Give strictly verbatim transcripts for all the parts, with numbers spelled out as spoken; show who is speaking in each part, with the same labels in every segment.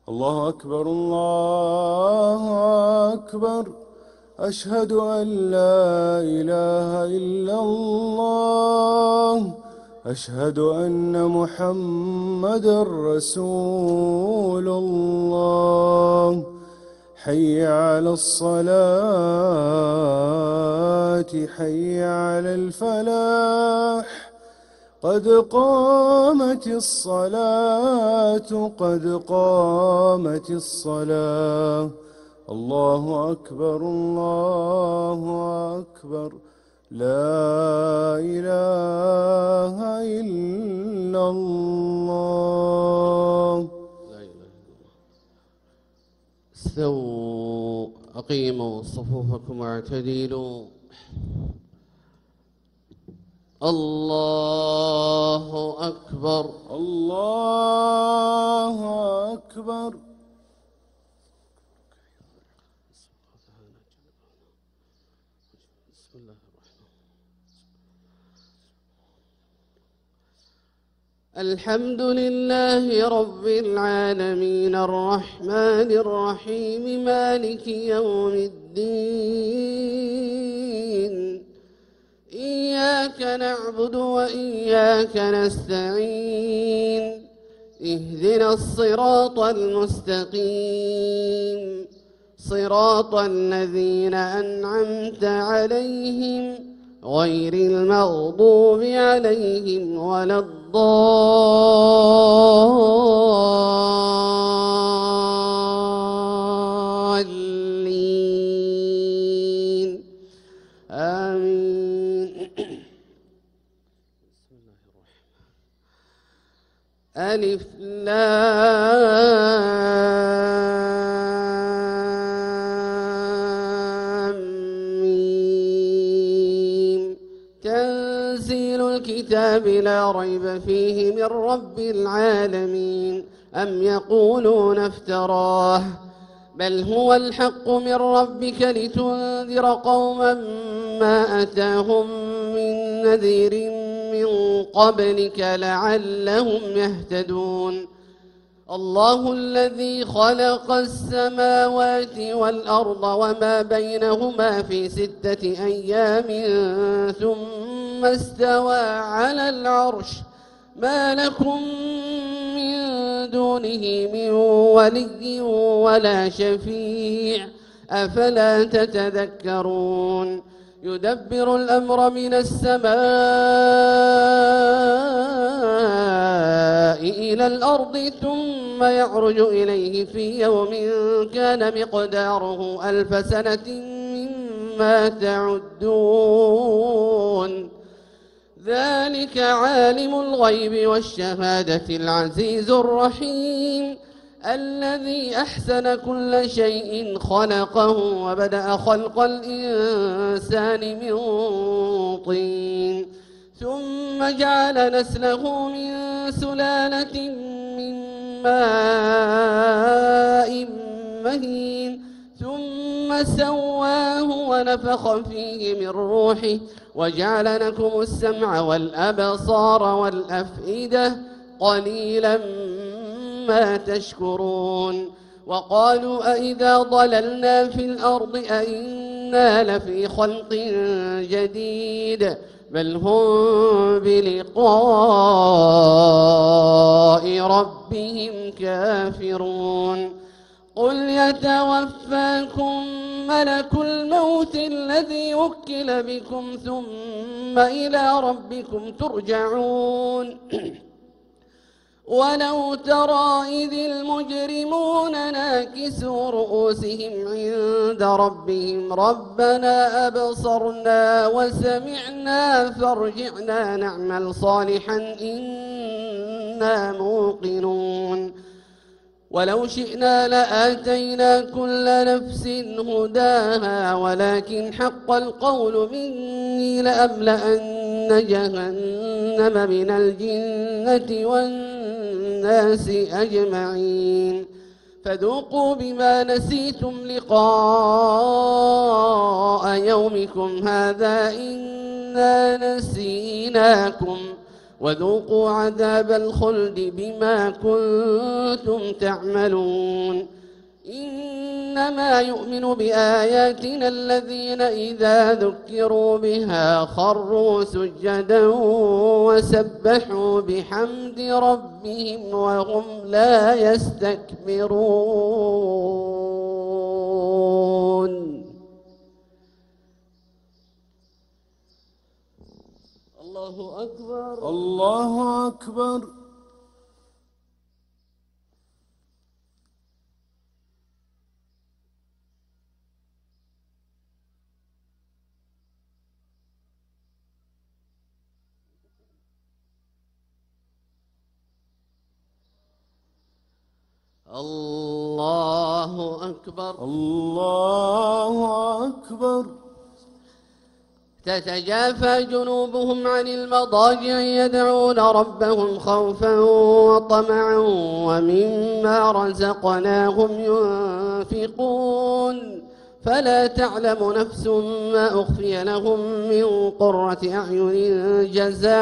Speaker 1: الله أكبر الله أكبر. أشهد أن لا إله إلا الله. أشهد أن محمدًا رسول الله. حي على الصلاة حي على الفلاح. قد قامت الصلاة قد قامت الصلاة. الله أكبر الله أكبر. لا إله إلا الله.
Speaker 2: استووا أقيموا صفوفكم واعتدلوا. الله أكبر
Speaker 1: الله أكبر.
Speaker 2: بسم الله الرحمن الرحيم. الحمد لله رب العالمين الرحمن الرحيم مالك يوم الدين. إياك نعبد وإياك نستعين. اهدنا الصراط المستقيم صراط الذين أنعمت عليهم غير المغضوب عليهم ولا الضالين آمين. بسم الله الرحمن ألف لام ميم. تنزيل الكتاب لا ريب فيه من رب العالمين. أم يقولون افتراه بل هو الحق من ربك لتنذر قوما ما أتاهم من نذير من قبلك لعلهم يهتدون. الله الذي خلق السماوات والأرض وما بينهما في ستة أيام ثم استوى على العرش. ما لكم من دونه من ولي ولا شفيع أفلا تتذكرون. يدبر الأمر من السماء إلى الأرض ثم يعرج إليه في يوم كان مقداره ألف سنة مما تعدون. ذلك عالم الغيب والشهادة العزيز الرحيم الذي أحسن كل شيء خلقه وبدأ خلق الإنسان من طين ثم جعل نسله من سلالة من ماء مهين ثم سواه ونفخ فيه من روحه وجعل لكم السمع والأبصار والأفئدة قليلا ما تشكرون. وقالوا أئذا ضللنا في الأرض أئنا لفي خلق جديد بل هم بلقاء ربهم كافرون. قل يتوفاكم ملك الموت الذي وكل بكم ثم إلى ربكم ترجعون. ولو ترى إذ المجرمون ناكسوا رؤوسهم عند ربهم ربنا أبصرنا وسمعنا فارجعنا نعمل صالحا إنا موقنون. ولو شئنا لآتينا كل نفس هداها ولكن حق القول مني لأملأن جهنم من الجنة والناس أجمعين. فذوقوا بما نسيتم لقاء يومكم هذا إنا نسيناكم وذوقوا عذاب الخلد بما كنتم تعملون إنما يؤمن بآياتنا الذين إذا ذكروا بها خروا سجدا وسبحوا بحمد ربهم وهم لا يستكبرون. الله أكبر.
Speaker 1: الله أكبر.
Speaker 2: الله أكبر.
Speaker 1: الله أكبر.
Speaker 2: تتجافى جنوبهم عن المضاجع يدعون ربهم خوفا وطمعا ومما رزقناهم ينفقون فلا تعلم نفس ما أخفي لهم من قرة أعين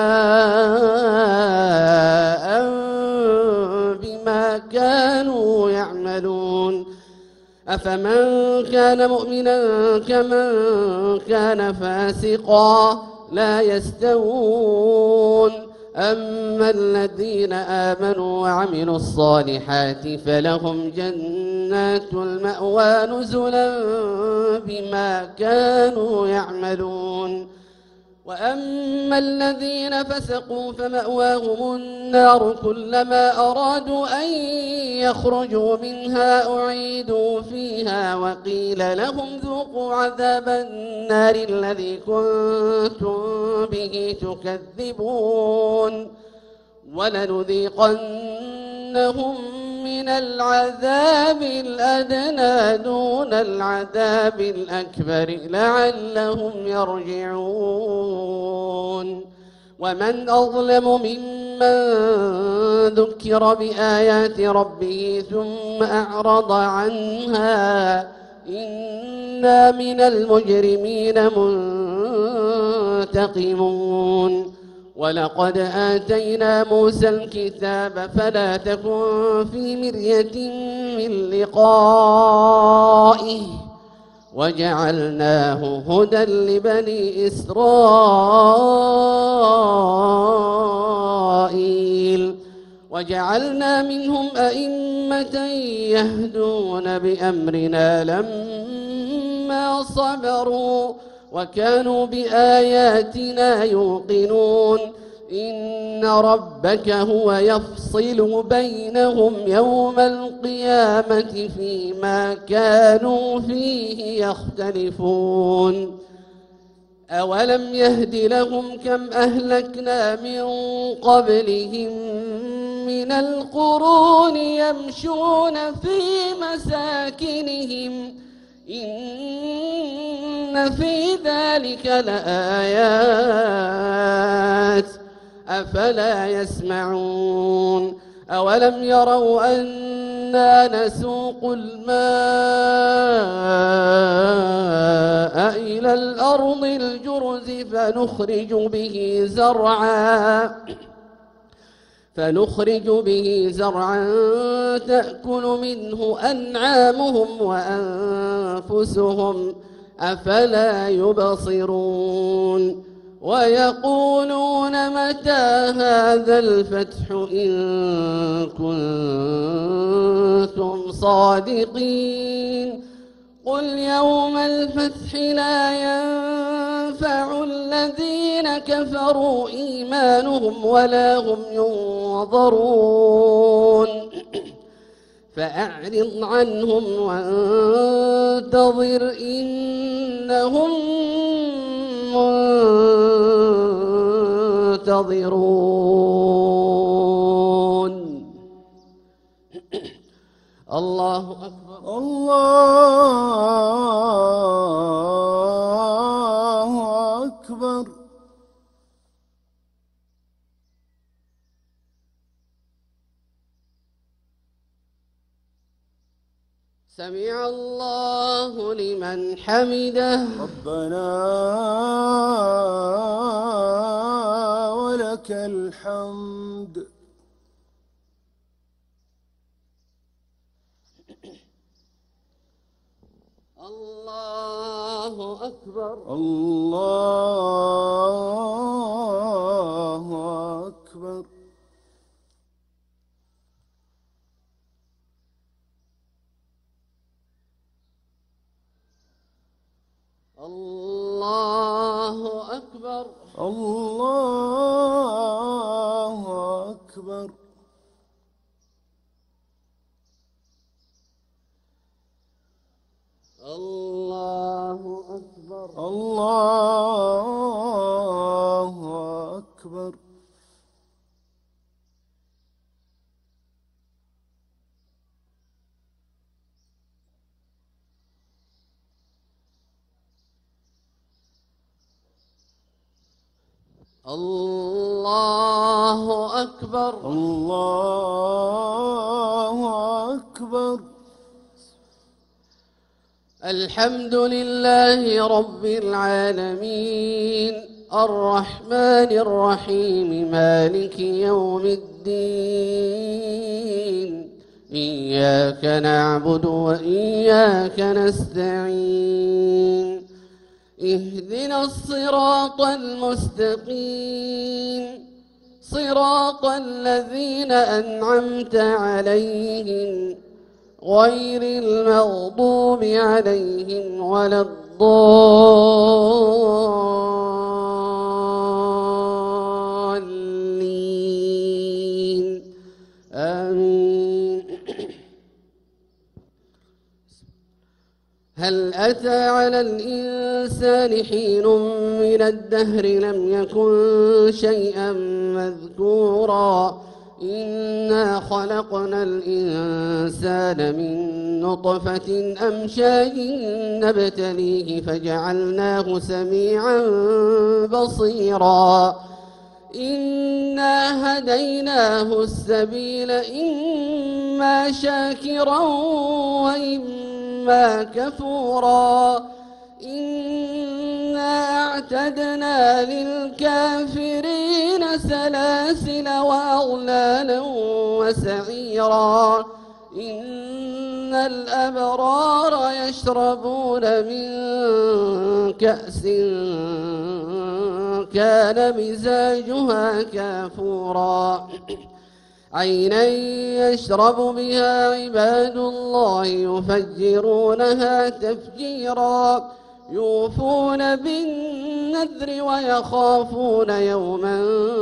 Speaker 2: جزاء بما كانوا يعملون أفمن كان مؤمنا كمن كان فاسقا لا يستوون أما الذين آمنوا وعملوا الصالحات فلهم جنات المأوى نزلا بما كانوا يعملون وأما الذين فسقوا فمأواهم النار كلما أرادوا أن يخرجوا منها أعيدوا فيها وقيل لهم ذوقوا عذاب النار الذي كنتم به تكذبون ولنذيقنهم من العذاب الأدنى دون العذاب الأكبر لعلهم يرجعون ومن أظلم ممن ذكر بآيات ربه ثم أعرض عنها إنا من المجرمين منتقمون ولقد آتينا موسى الكتاب فلا تكن في مرية من لقائه وجعلناه هدى لبني إسرائيل وجعلنا منهم أئمة يهدون بأمرنا لما صبروا وكانوا بآياتنا يوقنون إن ربك هو يفصل بينهم يوم القيامة فيما كانوا فيه يختلفون أولم يهد لهم كم أهلكنا من قبلهم من القرون يمشون في مساكنهم إن في ذلك لآيات أفلا يسمعون أولم يروا أنا نسوق الماء إلى الأرض الجرز فنخرج به زرعا فنخرج به زرعا تأكل منه أنعامهم وأنفسهم أفلا يبصرون ويقولون متى هذا الفتح إن كنتم صادقين قل يوم الفتح لا ينفع الذين كفروا إيمانهم ولا هم ينظرون فأعرض عنهم وانتظر إنهم منتظرون. الله أكبر.
Speaker 1: الله أكبر.
Speaker 2: سمع الله لمن حمده.
Speaker 1: ربنا ولك ولك الحمد.
Speaker 2: الله أكبر.
Speaker 1: الله أكبر.
Speaker 2: الله أكبر.
Speaker 1: الله أكبر.
Speaker 2: الله أكبر.
Speaker 1: الله أكبر.
Speaker 2: الله أكبر.
Speaker 1: الله أكبر.
Speaker 2: الحمد لله رب العالمين الرحمن الرحيم مالك يوم الدين إياك نعبد وإياك نستعين اهدنا الصراط المستقيم صراط الذين أنعمت عليهم غير المغضوب عليهم ولا الضالين آمين. هل أتى على الإنسان حين من الدهر لم يكن شيئا مذكورا إنا خلقنا الإنسان من نطفة أمشاج نبتليه فجعلناه سميعا بصيرا إنا هديناه السبيل إما شاكرا وإما كفورا إنا أعتدنا للكافرين سلاسل وأغلالا وسعيرا إن الأبرار يشربون من كأس كان مزاجها كافورا عينا يشرب بها عباد الله يفجرونها تفجيرا يوفون بالنذر ويخافون يوما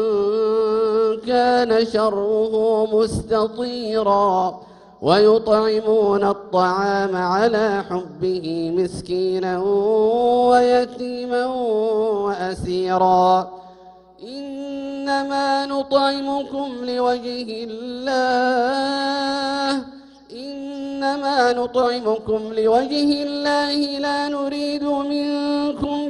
Speaker 2: كان شره مستطيرا ويطعمون الطعام على حبه مسكينا ويتيما وأسيرا إنما نطعمكم لوجه الله إنما نطعمكم لوجه الله لا نريد منكم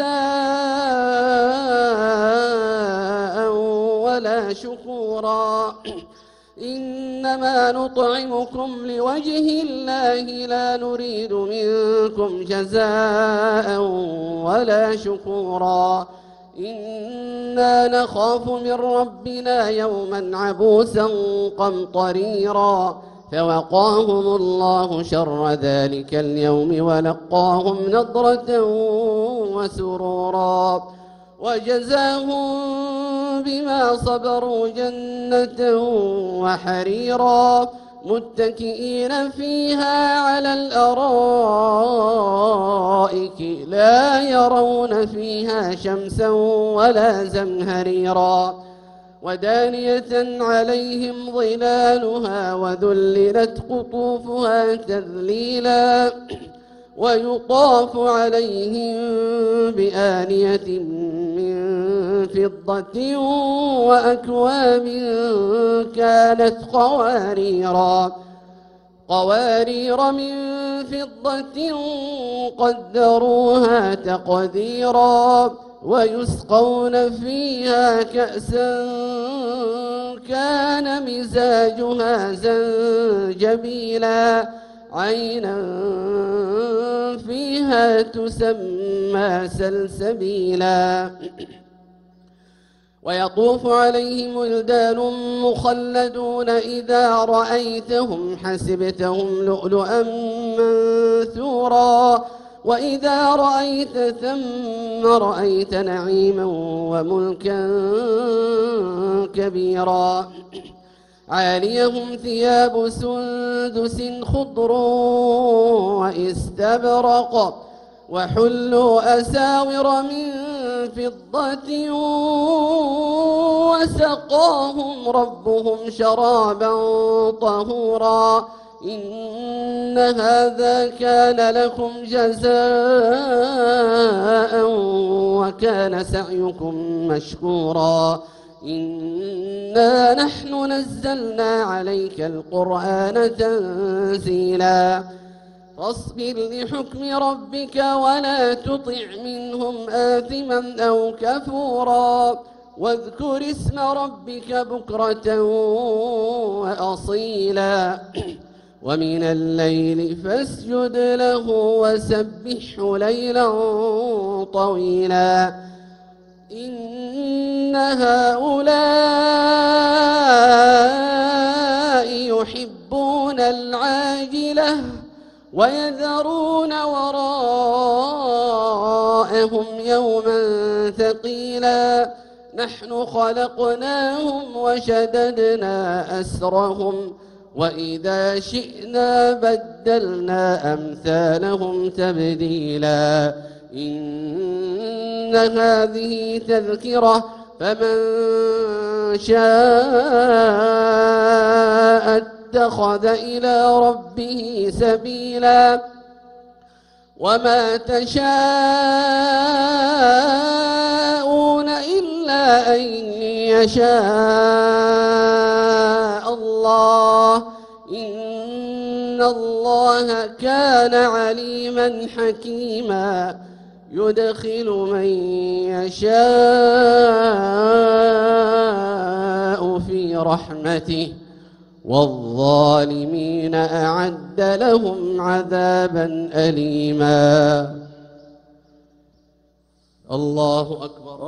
Speaker 2: جزاء ولا شكورا إنما نطعمكم لوجه الله لا نريد منكم جزاء ولا شكورا إنا نخاف من ربنا يوما عبوسا قمطريرا فوقاهم الله شر ذلك اليوم ولقاهم نضرة وسرورا وجزاهم بما صبروا جنة وحريرا متكئين فيها على الأرائك لا يرون فيها شمسا ولا زمهريرا ودانية عليهم ظلالها وذللت قطوفها تذليلا ويطاف عليهم بآنية من فضة وأكواب كانت قواريرا قوارير من فضة قدروها تقديرا ويسقون فيها كأسا كان مزاجها زنجبيلا عينا فيها تسمى سلسبيلا ويطوف عليهم ولدان مخلدون إذا رأيتهم حسبتهم لؤلؤا منثورا وإذا رأيت ثم رأيت نعيما وملكا كبيرا عاليهم ثياب سندس خضر واستبرق وحلوا أساور من فضة وسقاهم ربهم شرابا طهورا إن هذا كان لكم جزاء وكان سعيكم مشكورا إنا نحن نزلنا عليك القرآن تنزيلا فاصبر لحكم ربك ولا تطع منهم آثما أو كفورا واذكر اسم ربك بكرة وأصيلا ومن الليل فاسجد له وسبحه ليلا طويلا إن هؤلاء يحبون العاجلة ويذرون وراءهم يوما ثقيلا نحن خلقناهم وشددنا أسرهم وإذا شئنا بدلنا أمثالهم تبديلا إن هذه تذكرة فمن شاء اتخذ إلى ربه سبيلا وما تشاءون إلا أن يشاء الله إن الله كان عليما حكيما يدخل من يشاء في رحمته والظالمين أعد لهم عذابا أليما الله أكبر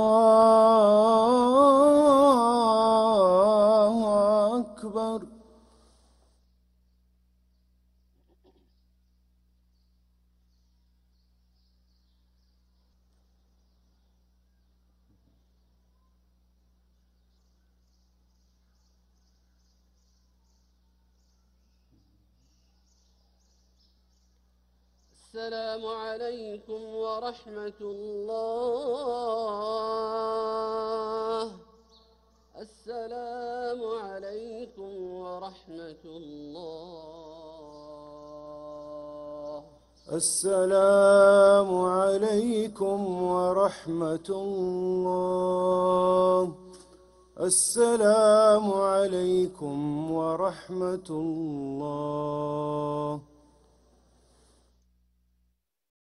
Speaker 1: الله أكبر
Speaker 2: السلام عليكم ورحمة الله السلام عليكم ورحمة الله
Speaker 1: السلام عليكم ورحمة الله السلام عليكم ورحمة الله